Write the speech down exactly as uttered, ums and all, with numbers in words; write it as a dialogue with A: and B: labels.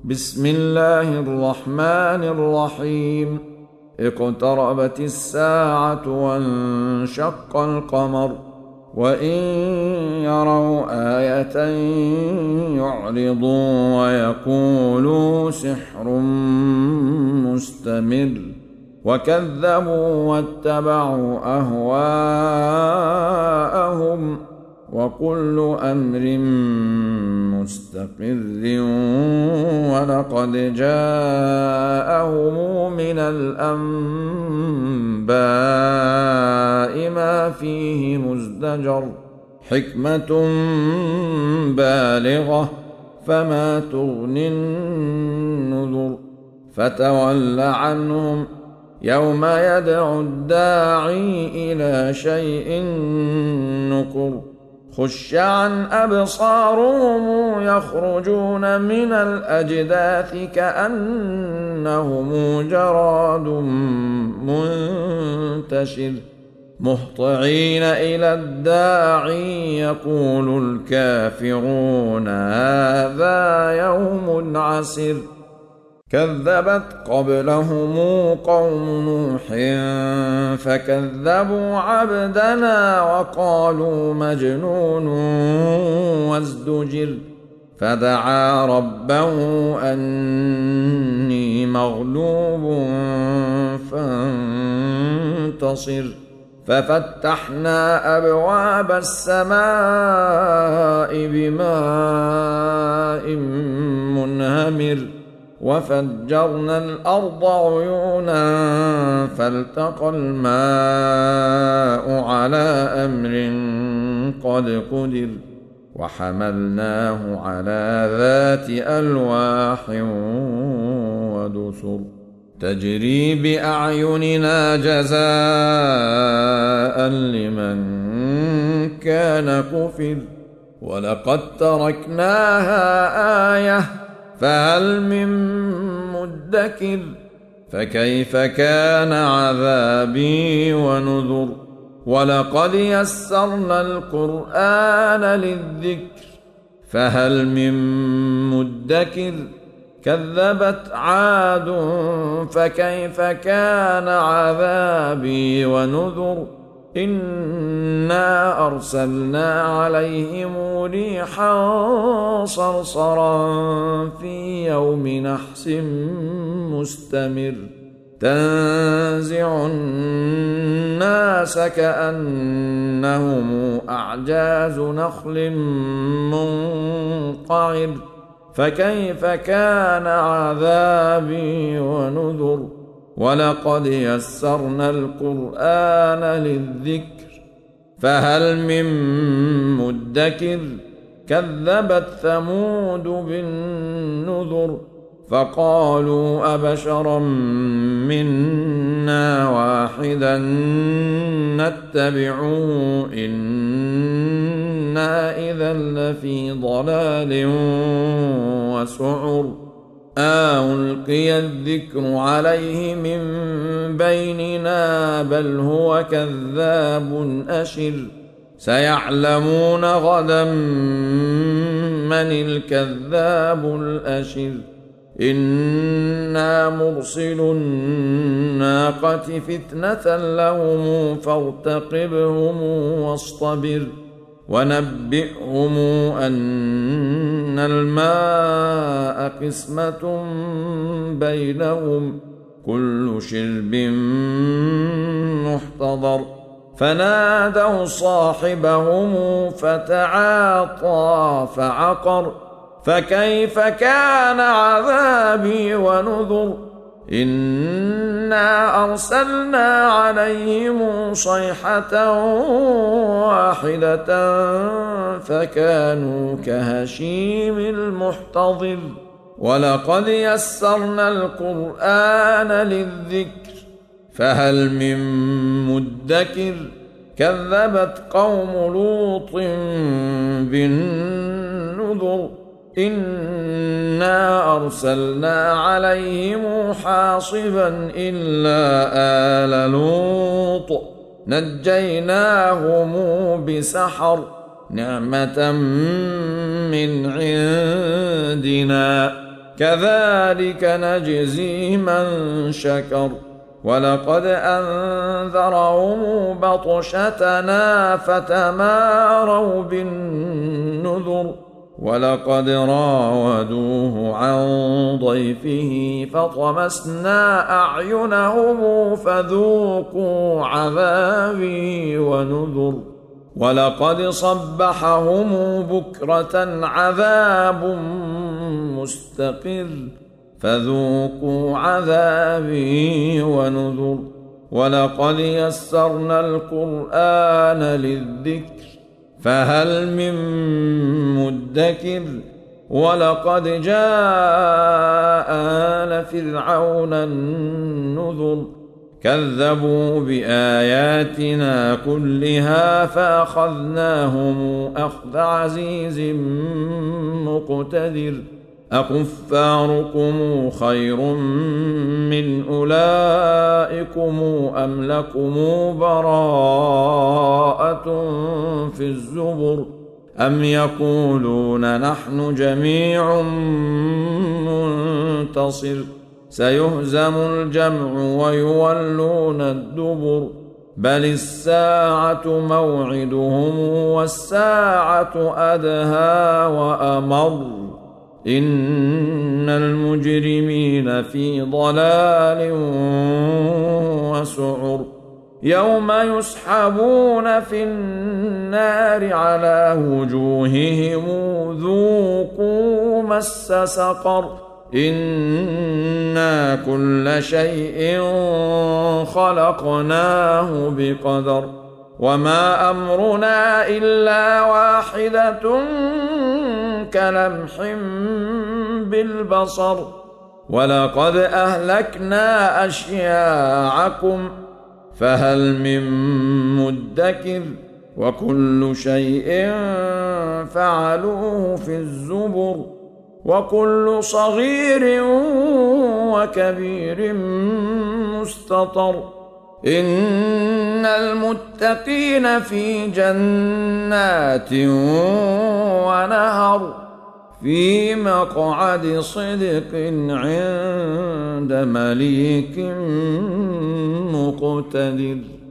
A: بسم الله الرحمن الرحيم. اقتربت الساعة وانشق القمر وإن يروا آية يعرضوا ويقولوا سحر مستمر وكذبوا واتبعوا أهواءهم وكل أمر مستقر ولقد جاءهم من الأنباء ما فيه مزدجر حكمة بالغة فما تغني النذر فتول عنهم يوم يدعو الداعي إلى شيء نكر خش عن أبصارهم يخرجون من الأجداث كأنهم جراد منتشر مهطعين إلى الداعي يقول الكافرون هذا يوم عسر كذبت قبلهم قوم نوح فكذبوا عبدنا وقالوا مجنون وازدجر فدعا ربه أني مغلوب فانتصر ففتحنا أبواب السماء بماء منهمر وفجرنا الأرض عيونا فالتقى الماء على أمر قد قدر وحملناه على ذات ألواح ودسر تجري بأعيننا جزاء لمن كان كفر ولقد تركناها آية فهل من مدكر فكيف كان عذابي ونذر ولقد يسرنا القرآن للذكر فهل من مدكر كذبت عاد فكيف كان عذابي ونذر إنا أرسلنا عليهم ريحا صرصرا في يوم نحس مستمر تنزع الناس كأنهم أعجاز نخل منقعر فكيف كان عذابي ونذر ولقد يسرنا القرآن للذكر فهل من مدكر كذبت ثمود بالنذر فقالوا أبشرا منا واحدا نتبعه إنا إذا لفي ضلال وسعر ألقي الذكر عليه من بيننا بل هو كذاب أشر سيعلمون غدا من الكذاب الأشر إنا مرسل الناقة فتنة لهم فارتقبهم واصطبر ونبئهم أن الماء قسمة بينهم كل شرب محتضر فنادوا صاحبهم فتعاطى فعقر فكيف كان عذابي ونذر إنا أرسلنا عليهم صيحة واحدة فكانوا كهشيم المحتضر ولقد يسرنا القرآن للذكر فهل من مدكر كذبت قوم لوط بالنذر إنا أرسلنا عليهم حاصبا إلا آل لوط نجيناهم بسحر نعمة من عندنا كذلك نجزي من شكر. ولقد أنذرهم بطشتنا فتماروا بالنذر. ولقد راودوه عن ضيفه فطمسنا أعينهم فذوقوا عذابي ونذر. ولقد صبحهم بكرة عذاب مستقر فذوقوا عذابي ونذر. ولقد يسرنا القرآن للذكر فهل من مدكر. ولقد جاء آل فرعون النذر. كذبوا بآياتنا كلها فأخذناهم أخذ عزيز مقتدر. أكفاركم خير من أولئكم أم لكم براءة في الزبر. أم يقولون نحن جميع منتصر. سيهزم الجمع ويولون الدبر. بل الساعة موعدهم والساعة أدهى وأمر. إن المجرمين في ضلال وسعر. يوم يسحبون في النار على وجوههم ذوقوا مس سقر. إنا كل شيء خلقناه بقدر. وما أمرنا إلا واحدة كلمح بالبصر. ولقد أهلكنا أشياعكم فهل من مدكر. وكل شيء فعلوه في الزبر. وكل صغير وكبير مستطر. إن المتقين في جنات ونهر في مقعد صدق عند مليك مقتدر.